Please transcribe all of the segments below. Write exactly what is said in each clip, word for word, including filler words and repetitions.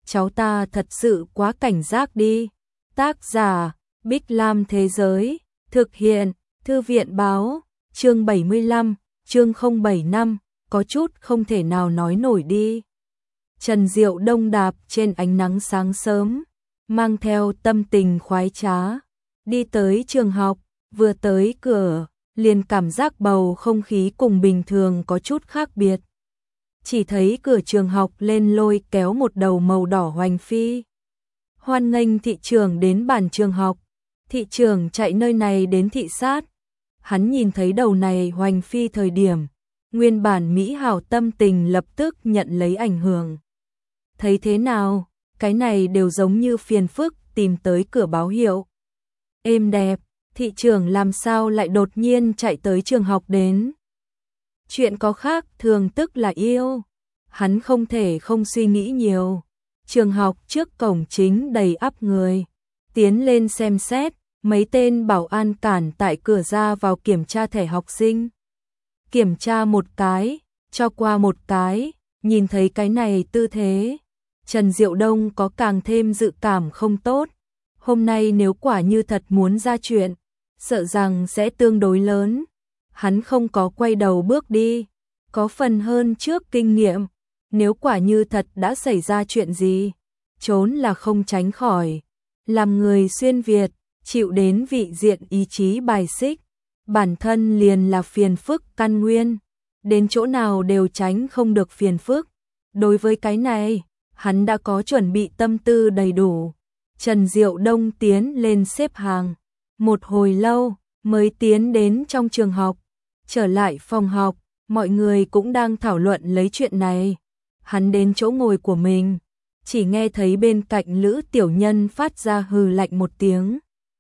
cháu ta thật sự quá cảnh giác đi. Tác giả, Bích Lam Thế Giới, thực hiện, Thư viện Báo, chương bảy mươi lăm, chương không bảy năm, có chút không thể nào nói nổi đi. Trần Diệu Đông đạp trên ánh nắng sáng sớm, mang theo tâm tình khoái trá, đi tới trường học, vừa tới cửa, liền cảm giác bầu không khí cùng bình thường có chút khác biệt. Chỉ thấy cửa trường học lên lôi kéo một đầu màu đỏ hoành phi. Hoan nghênh thị trưởng đến bản trường học, thị trưởng chạy nơi này đến thị sát. Hắn nhìn thấy đầu này hoành phi thời điểm, nguyên bản mỹ hảo tâm tình lập tức nhận lấy ảnh hưởng. Thấy thế nào, cái này đều giống như phiền phức tìm tới cửa báo hiệu. Êm đẹp, thị trưởng làm sao lại đột nhiên chạy tới trường học đến. Chuyện có khác thường tức là yêu. Hắn không thể không suy nghĩ nhiều. Trường học trước cổng chính đầy ắp người. Tiến lên xem xét, mấy tên bảo an cản tại cửa ra vào kiểm tra thẻ học sinh. Kiểm tra một cái, cho qua một cái, nhìn thấy cái này tư thế. Trần Diệu Đông có càng thêm dự cảm không tốt. Hôm nay nếu quả như thật muốn ra chuyện, sợ rằng sẽ tương đối lớn. Hắn không có quay đầu bước đi, có phần hơn trước kinh nghiệm. Nếu quả như thật đã xảy ra chuyện gì, trốn là không tránh khỏi. Làm người xuyên Việt, chịu đến vị diện ý chí bài xích, bản thân liền là phiền phức căn nguyên. Đến chỗ nào đều tránh không được phiền phức. Đối với cái này, hắn đã có chuẩn bị tâm tư đầy đủ. Trần Diệu Đông tiến lên xếp hàng. Một hồi lâu, mới tiến đến trong trường học. Trở lại phòng học, mọi người cũng đang thảo luận lấy chuyện này. Hắn đến chỗ ngồi của mình, chỉ nghe thấy bên cạnh Lữ Tiểu Nhân phát ra hừ lạnh một tiếng.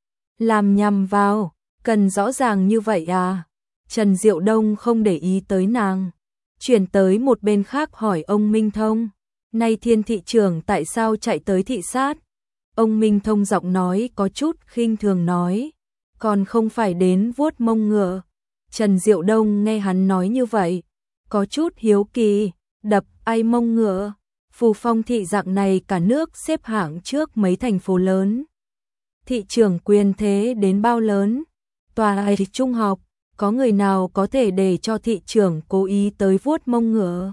Làm nhầm vào, cần rõ ràng như vậy à? Trần Diệu Đông không để ý tới nàng, chuyển tới một bên khác hỏi ông Minh Thông. Nay Thiên thị trưởng tại sao chạy tới thị sát? Ông Minh Thông giọng nói có chút khinh thường nói, còn không phải đến vuốt mông ngựa. Trần Diệu Đông nghe hắn nói như vậy, có chút hiếu kỳ, đập ai mông ngựa. Phù Phong thị dạng này cả nước xếp hạng trước mấy thành phố lớn. Thị trưởng quyền thế đến bao lớn? Tòa ấy trung học, có người nào có thể để cho thị trưởng cố ý tới vuốt mông ngựa?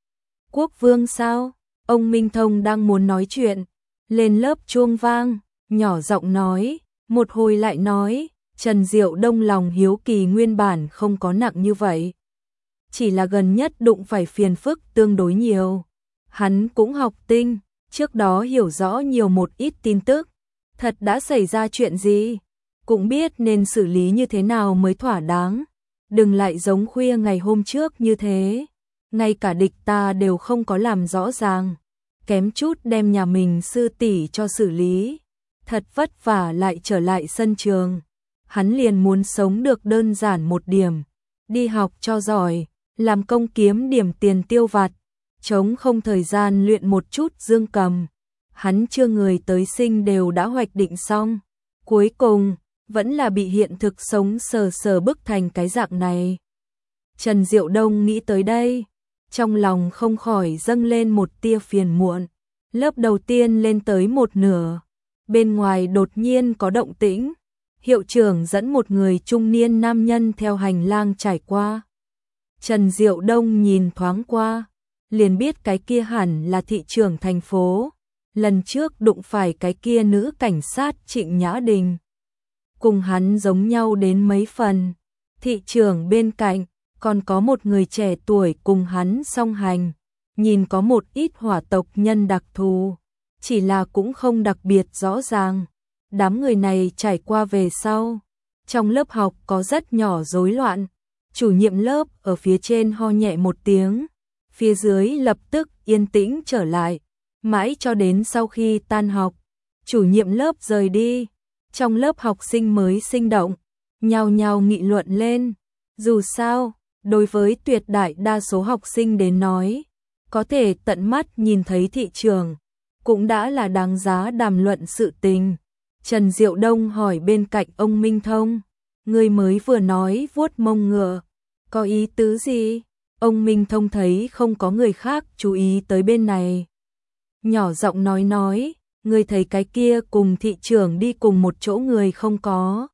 Quốc vương sao? Ông Minh Thông đang muốn nói chuyện, lên lớp chuông vang, nhỏ giọng nói, một hồi lại nói. Trần Diệu Đông lòng hiếu kỳ nguyên bản không có nặng như vậy. Chỉ là gần nhất đụng phải phiền phức tương đối nhiều. Hắn cũng học tinh, trước đó hiểu rõ nhiều một ít tin tức. Thật đã xảy ra chuyện gì, cũng biết nên xử lý như thế nào mới thỏa đáng. Đừng lại giống khuya ngày hôm trước như thế. Ngay cả địch ta đều không có làm rõ ràng. Kém chút đem nhà mình sư tỷ cho xử lý. Thật vất vả lại trở lại sân trường. Hắn liền muốn sống được đơn giản một điểm, đi học cho giỏi, làm công kiếm điểm tiền tiêu vặt, chống không thời gian luyện một chút dương cầm. Hắn chưa người tới sinh đều đã hoạch định xong, cuối cùng vẫn là bị hiện thực sống sờ sờ bức thành cái dạng này. Trần Diệu Đông nghĩ tới đây, trong lòng không khỏi dâng lên một tia phiền muộn. Lớp đầu tiên lên tới một nửa, bên ngoài đột nhiên có động tĩnh. Hiệu trưởng dẫn một người trung niên nam nhân theo hành lang trải qua. Trần Diệu Đông nhìn thoáng qua, liền biết cái kia hẳn là thị trưởng thành phố. Lần trước đụng phải cái kia nữ cảnh sát Trịnh Nhã Đình. Cùng hắn giống nhau đến mấy phần. Thị trưởng bên cạnh, còn có một người trẻ tuổi cùng hắn song hành. Nhìn có một ít hỏa tộc nhân đặc thù, chỉ là cũng không đặc biệt rõ ràng. Đám người này trải qua về sau, trong lớp học có rất nhỏ rối loạn. Chủ nhiệm lớp ở phía trên ho nhẹ một tiếng, phía dưới lập tức yên tĩnh trở lại, mãi cho đến sau khi tan học, chủ nhiệm lớp rời đi, trong lớp học sinh mới sinh động, nhao nhao nghị luận lên. Dù sao, đối với tuyệt đại đa số học sinh đến nói, có thể tận mắt nhìn thấy thị trường, cũng đã là đáng giá đàm luận sự tình. Trần Diệu Đông hỏi bên cạnh ông Minh Thông, người mới vừa nói vuốt mông ngựa, có ý tứ gì? Ông Minh Thông thấy không có người khác chú ý tới bên này, nhỏ giọng nói nói, người thấy cái kia cùng thị trưởng đi cùng một chỗ người không có.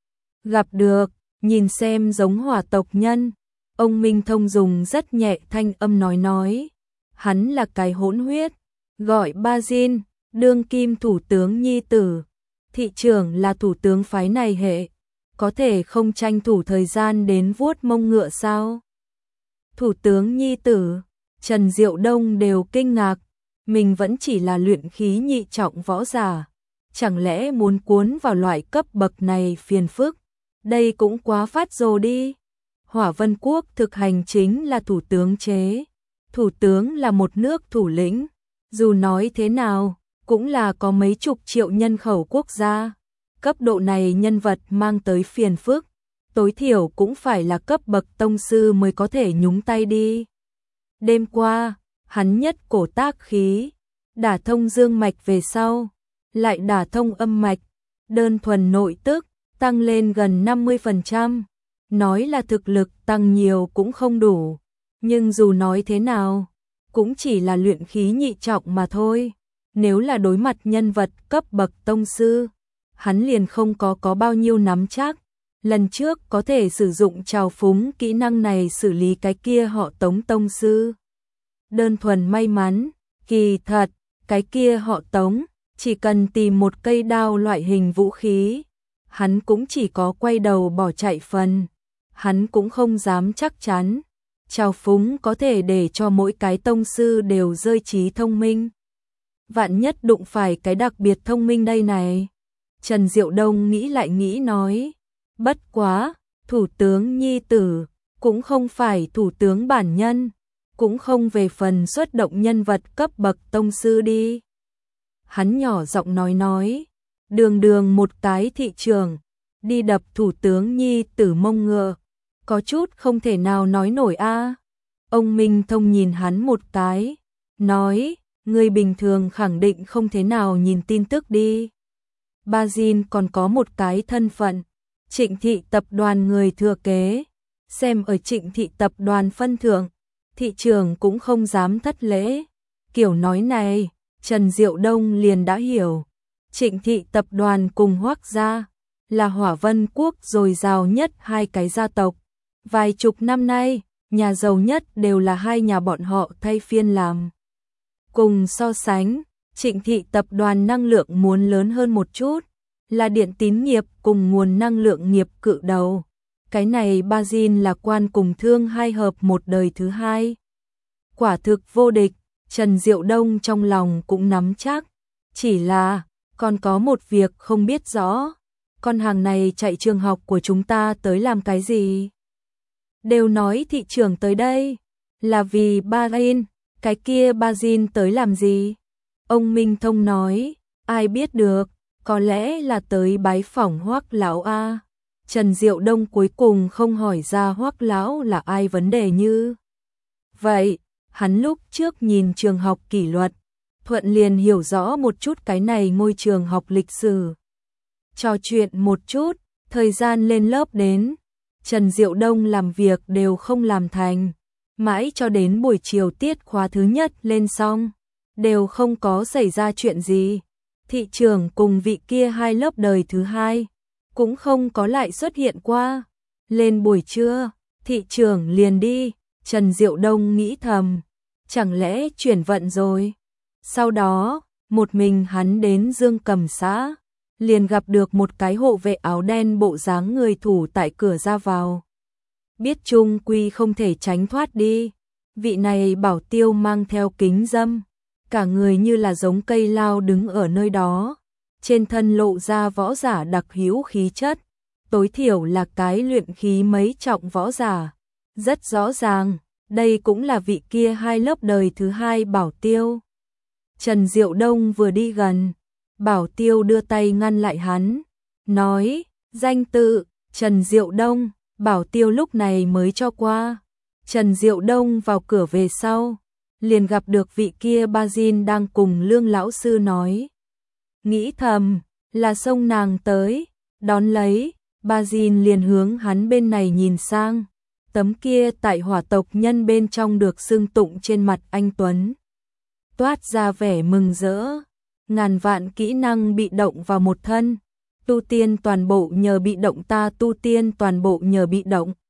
Gặp được, nhìn xem giống hỏa tộc nhân. Ông Minh Thông dùng rất nhẹ thanh âm nói nói, hắn là cái hỗn huyết, gọi Bazin, đương kim thủ tướng nhi tử. Thị trưởng là thủ tướng phái này hệ, có thể không tranh thủ thời gian đến vuốt mông ngựa sao? Thủ tướng nhi tử, Trần Diệu Đông đều kinh ngạc, mình vẫn chỉ là luyện khí nhị trọng võ giả, chẳng lẽ muốn cuốn vào loại cấp bậc này phiền phức, đây cũng quá phát rồ đi. Hỏa Vân Quốc thực hành chính là thủ tướng chế, thủ tướng là một nước thủ lĩnh, dù nói thế nào, cũng là có mấy chục triệu nhân khẩu quốc gia, cấp độ này nhân vật mang tới phiền phức, tối thiểu cũng phải là cấp bậc tông sư mới có thể nhúng tay đi. Đêm qua, hắn nhất cổ tác khí, đả thông dương mạch về sau, lại đả thông âm mạch, đơn thuần nội tức, tăng lên gần năm mươi phần trăm. Nói là thực lực tăng nhiều cũng không đủ, nhưng dù nói thế nào, cũng chỉ là luyện khí nhị trọng mà thôi. Nếu là đối mặt nhân vật cấp bậc tông sư, hắn liền không có có bao nhiêu nắm chắc. Lần trước có thể sử dụng trào phúng kỹ năng này xử lý cái kia họ Tống tông sư. Đơn thuần may mắn, kỳ thật, cái kia họ Tống, chỉ cần tìm một cây đao loại hình vũ khí, hắn cũng chỉ có quay đầu bỏ chạy phần. Hắn cũng không dám chắc chắn, trào phúng có thể để cho mỗi cái tông sư đều rơi trí thông minh. Vạn nhất đụng phải cái đặc biệt thông minh đây này. Trần Diệu Đông nghĩ lại nghĩ nói, bất quá, thủ tướng nhi tử, cũng không phải thủ tướng bản nhân, cũng không về phần xuất động nhân vật cấp bậc tông sư đi. Hắn nhỏ giọng nói nói, đường đường một cái thị trường, đi đập thủ tướng nhi tử mông ngựa, có chút không thể nào nói nổi a. Ông Minh Thông nhìn hắn một cái, nói, người bình thường khẳng định không thế nào nhìn tin tức đi. Bazin còn có một cái thân phận, Trịnh thị tập đoàn người thừa kế, xem ở Trịnh thị tập đoàn phân thượng, thị trường cũng không dám thất lễ. Kiểu nói này, Trần Diệu Đông liền đã hiểu, Trịnh thị tập đoàn cùng Hoắc gia là Hỏa Vân Quốc dồi dào nhất hai cái gia tộc. Vài chục năm nay, nhà giàu nhất đều là hai nhà bọn họ thay phiên làm. Cùng so sánh, Trịnh thị tập đoàn năng lượng muốn lớn hơn một chút, là điện tín nghiệp cùng nguồn năng lượng nghiệp cự đầu. Cái này Bazin là quan cùng thương hai hợp một đời thứ hai. Quả thực vô địch, Trần Diệu Đông trong lòng cũng nắm chắc. Chỉ là, còn có một việc không biết rõ. Con hàng này chạy trường học của chúng ta tới làm cái gì? Đều nói thị trường tới đây là vì Bazin, cái kia Bazin tới làm gì? Ông Minh Thông nói, ai biết được, có lẽ là tới bái phỏng Hoắc lão a. Trần Diệu Đông cuối cùng không hỏi ra Hoắc lão là ai vấn đề như vậy. Hắn lúc trước nhìn trường học kỷ luật, thuận liền hiểu rõ một chút cái này ngôi trường học lịch sử. Trò chuyện một chút, thời gian lên lớp đến, Trần Diệu Đông làm việc đều không làm thành, mãi cho đến buổi chiều tiết khóa thứ nhất lên xong, đều không có xảy ra chuyện gì. Thị trưởng cùng vị kia hai lớp đời thứ hai, cũng không có lại xuất hiện qua. Lên buổi trưa, thị trưởng liền đi, Trần Diệu Đông nghĩ thầm, chẳng lẽ chuyển vận rồi. Sau đó, một mình hắn đến Dương Cầm xã, liền gặp được một cái hộ vệ áo đen bộ dáng người thủ tại cửa ra vào. Biết chung quy không thể tránh thoát đi, vị này bảo tiêu mang theo kính dâm, cả người như là giống cây lao đứng ở nơi đó, trên thân lộ ra võ giả đặc hữu khí chất, tối thiểu là cái luyện khí mấy trọng võ giả. Rất rõ ràng, đây cũng là vị kia hai lớp đời thứ hai bảo tiêu. Trần Diệu Đông vừa đi gần, bảo tiêu đưa tay ngăn lại hắn, nói, danh tự, Trần Diệu Đông, bảo tiêu lúc này mới cho qua. Trần Diệu Đông vào cửa về sau, liền gặp được vị kia Bazin đang cùng Lương lão sư nói. Nghĩ thầm, là xông nàng tới, đón lấy, Bazin liền hướng hắn bên này nhìn sang. Tấm kia tại hỏa tộc nhân bên trong được xưng tụng trên mặt anh tuấn. toát ra vẻ mừng rỡ. Ngàn vạn kỹ năng bị động vào một thân, tu tiên toàn bộ nhờ bị động ta tu tiên toàn bộ nhờ bị động.